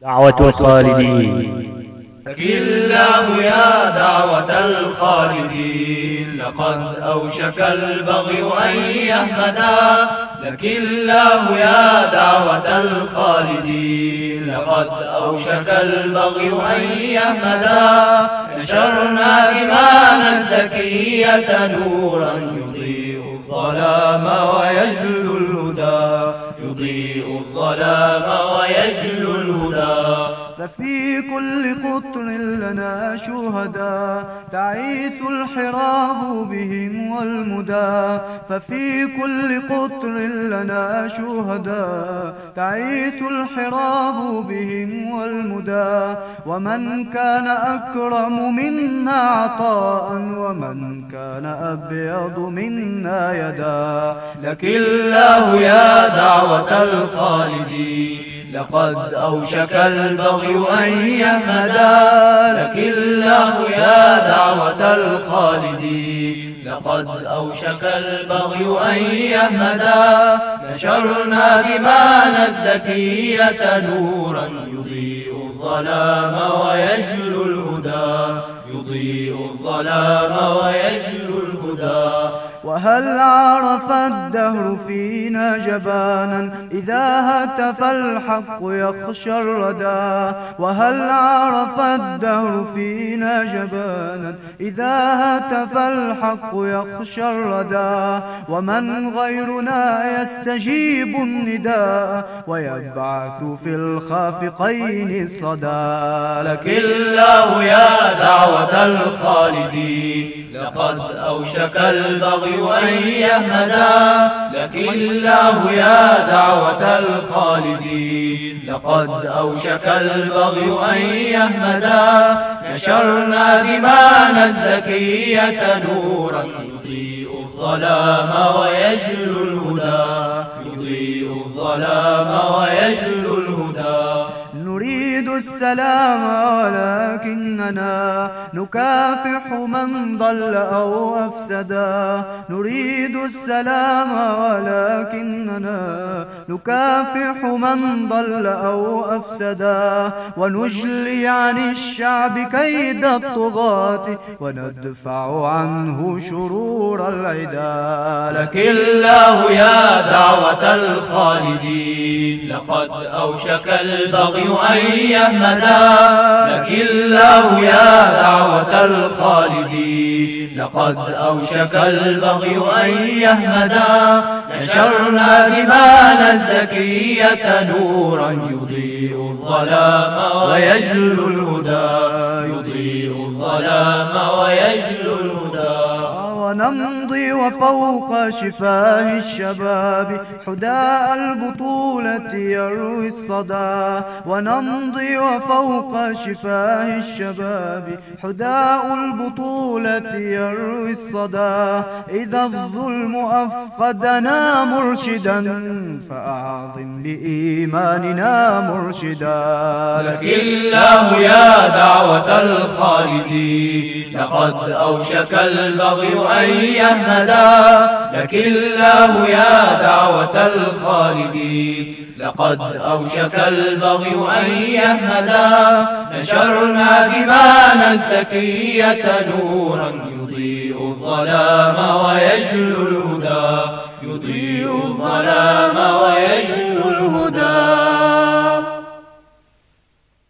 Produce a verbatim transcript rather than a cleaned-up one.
دعوة الخالدين. لك الله يا دعوة الخالدين، لقد أوشك البغي أن يهمدا. لك الله يا دعوة الخالدين، لقد أوشك البغي أن يهمدا. نشرنا إيمانا زكية نورا يضيء الظلام ويجلو الهدى، يضيء الظلام ويجلو الهدى. ففي كل قطر لنا شهداء تعيث الحراب بهم والمدى. ففي كل قطر لنا شهداء تعيث الحراب بهم والمدى. ومن كان أكرم منا عطاء، ومن كان أبيض منا يدا. لك الله يا دعوة الخالدين، لقد أوشك البغي أن يهمدا. لك الله يا دعوة الخالدين، لقد أوشك البغي أن يهمدا. نشرنا دمانا الزكية نورا يضيء الظلام ويجلو الهدى، يضيء الظلام ويجلو الهدى. وهل عرف الدهر فينا جبانا إذا هتف الحق يخشى الردى. وهل عرف الدهر فينا جبانا إذا هتف الحق يخشى الردى. ومن غيرنا يستجيب النداء ويبعث في الخافقين الصدى. لك الله يا دعوة الخالدين، لقد أوشك البغي أن يهمدا. لك الله يا دعوة الخالدين، لقد أوشك البغي أن يهمدا. نشرنا دمانا الزكية نورا يضيء الظلام ويجلو الهدى، يضيء الظلام ويجلو الهدى. نريد السلام ولكننا نكافح من ضل أو أفسدا. نريد السلام ولكننا نكافح من ضل أو أفسدا. ونجلي عن الشعب كيد الطغاة وندفع عنه شرور العدا. لك الله يا دعوة الخالدين، لقد أوشك البغي أن يهمدا. لك الله يا دعوة الخالدين، لقد أوشك البغي أن يهمدا. نشرنا دمانا الزكية نورا يضيء الظلام ويجلو الهدى، يضيء الظلام ويجلو الهدى. ونمضي وفوق شفاه الشباب حداء البطولة يروي الصدى. ونمضي وفوق شفاه الشباب حداء البطولة يروي الصدى. إذا الظلم أفقدنا مرشدا فأعظم لإيماننا مرشدا. لك الله يا دعوة الخالدين، لقد أوشك البغي أن يهمدا. لك الله يا دعوة الخالدين، لقد أوشك البغي أن يهمدا. نشرنا دمانا الزكية نورا يضيء الظلام ويجلو الهدى، يضيء الظلام ويجلو